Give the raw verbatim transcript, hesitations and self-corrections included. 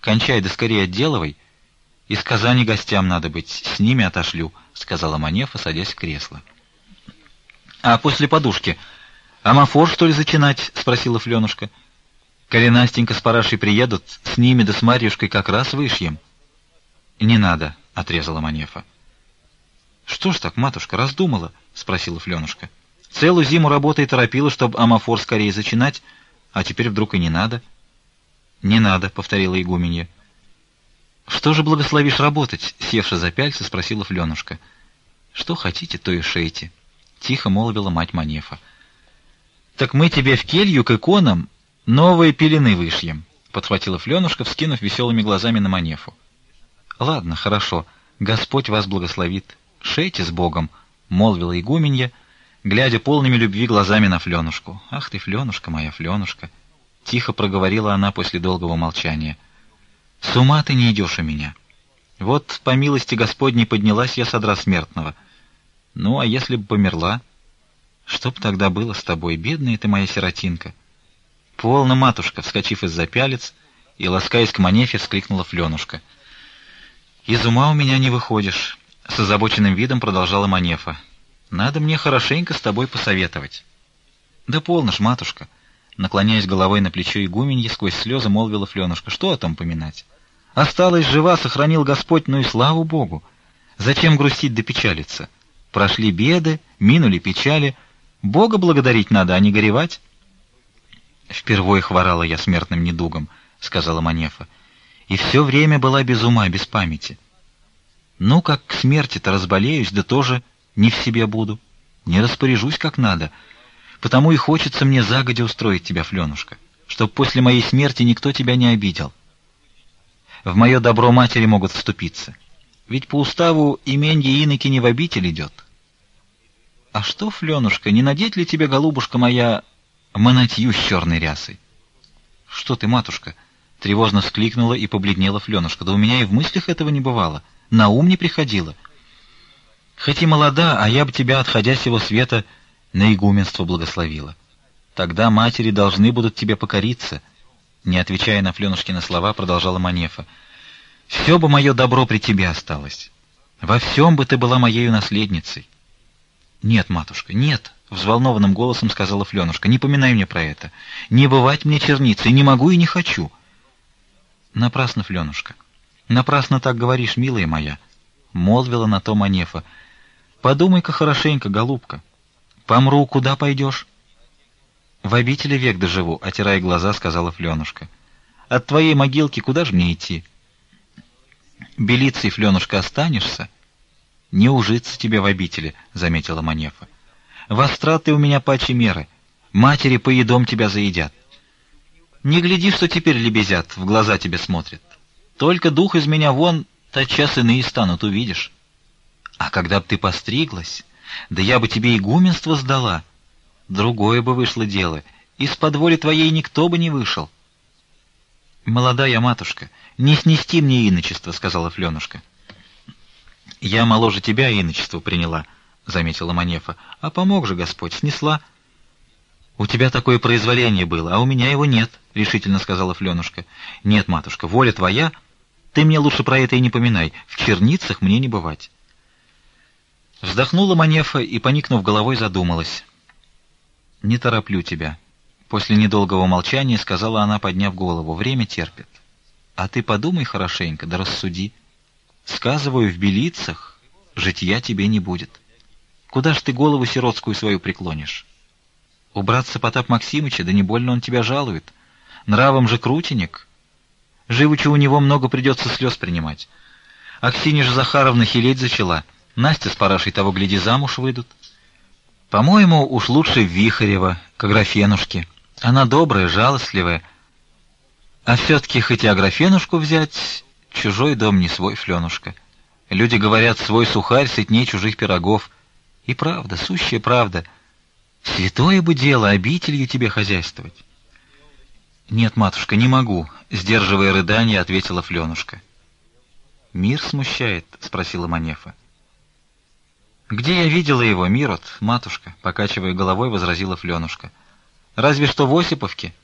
Кончай, да скорее отделывай. Из Казани гостям надо быть, с ними отошлю, — сказала Манефа, садясь в кресло. — А после подушки амафор, что ли, зачинать? — спросила Фленушка. — Коли Настенька с Парашей приедут, с ними да с Марьюшкой как раз вышьем. — Не надо, — отрезала Манефа. — Что ж так, матушка, раздумала? — спросила Фленушка. — Целую зиму работой торопила, чтобы амафор скорее зачинать, а теперь вдруг и не надо. — Не надо, — повторила игуменья. — Что же благословишь работать? — севши за пяльцы, спросила Фленушка. — Что хотите, то и шейте, — тихо молвила мать Манефа. — Так мы тебе в келью к иконам новые пелены вышьем, — подхватила Фленушка, вскинув веселыми глазами на Манефу. — Ладно, хорошо, Господь вас благословит. Шейте с Богом, — молвила игуменья, глядя полными любви глазами на Фленушку. — Ах ты, Фленушка моя, Фленушка! — тихо проговорила она после долгого молчания. — С ума ты не идешь у меня. Вот, по милости Господней, поднялась я с одра смертного. Ну, а если бы померла? Что б тогда было с тобой, бедная ты моя сиротинка? — Полно, матушка! — вскочив из-за пялец и, ласкаясь к Манефе, вскликнула Фленушка. — Из ума у меня не выходишь, — с озабоченным видом продолжала Манефа. — Надо мне хорошенько с тобой посоветовать. — Да полно ж, матушка! — наклоняясь головой на плечо игуменьи, сквозь слезы молвила Фленушка. — Что о том поминать? Осталась жива, сохранил Господь, ну и слава Богу! Зачем грустить да печалиться? Прошли беды, минули печали. Бога благодарить надо, а не горевать. — Впервые хворала я смертным недугом, — сказала Манефа, — и все время была без ума, без памяти. Ну, как к смерти-то разболеюсь, да тоже не в себе буду, не распоряжусь как надо. Потому и хочется мне загодя устроить тебя, Фленушка, чтоб после моей смерти никто тебя не обидел. В мое добро матери могут вступиться, ведь по уставу именье иноки не в обитель идет. — А что, Фленушка, не надеть ли тебе, голубушка моя, манатью с черной рясой? — Что ты, матушка? — тревожно вскликнула и побледнела Фленушка. — Да у меня и в мыслях этого не бывало, на ум не приходило. Хоть и молода, а я бы тебя, отходя с его света, на игуменство благословила. Тогда матери должны будут тебе покориться. Не отвечая на Фленушкины слова, продолжала Манефа. Все бы мое добро при тебе осталось. Во всем бы ты была моею наследницей. Нет, матушка, нет, взволнованным голосом сказала Фленушка. Не поминай мне про это. Не бывать мне черницей, не могу и не хочу. Напрасно, Фленушка. Напрасно так говоришь, милая моя, молвила на то Манефа. Подумай-ка хорошенько, голубка. Помру, куда пойдешь? В обители век доживу, отирая глаза, сказала Фленушка. От твоей могилки куда же мне идти? Белицей, Фленушка, останешься? Не ужиться тебе в обители, заметила Манефа. Востра ты у меня паче меры. Матери по едом тебя заедят. Не гляди, что теперь лебезят, в глаза тебе смотрят. Только дух из меня вон, тотчас иные станут, увидишь. А когда б ты постриглась, да я бы тебе игуменство сдала, другое бы вышло дело, из-под воли твоей никто бы не вышел. — Молодая матушка, не снести мне иночество, — сказала Фленушка. — Я моложе тебя иночество приняла, — заметила Манефа. — А помог же Господь, снесла. — У тебя такое произволение было, а у меня его нет, — решительно сказала Фленушка. — Нет, матушка, воля твоя, ты мне лучше про это и не поминай, в черницах мне не бывать. Вздохнула Манефа и, поникнув головой, задумалась. — Не тороплю тебя. После недолгого молчания сказала она, подняв голову. — Время терпит. А ты подумай хорошенько, да рассуди. Сказываю, в Белицах житья тебе не будет. Куда ж ты голову сиротскую свою преклонишь? У братца Потап Максимыча, да не больно он тебя жалует. Нравом же крутенек. Живучи у него много придется слез принимать. Аксинья же Захаровна хилеть зачала. Настя с Парашей того, гляди, замуж выйдут. По-моему, уж лучше Вихарева, к Аграфенушке. Она добрая, жалостливая. А все-таки, хоть и Аграфенушку взять, чужой дом не свой, Фленушка. Люди говорят, свой сухарь сытней чужих пирогов. И правда, сущая правда. Святое бы дело, обителью тебе хозяйствовать. Нет, матушка, не могу, сдерживая рыдание, ответила Фленушка. Мир смущает? Спросила Манефа. Где я видела его, Мирот, матушка? Покачивая головой, возразила Фленушка. Разве что в Осиповке.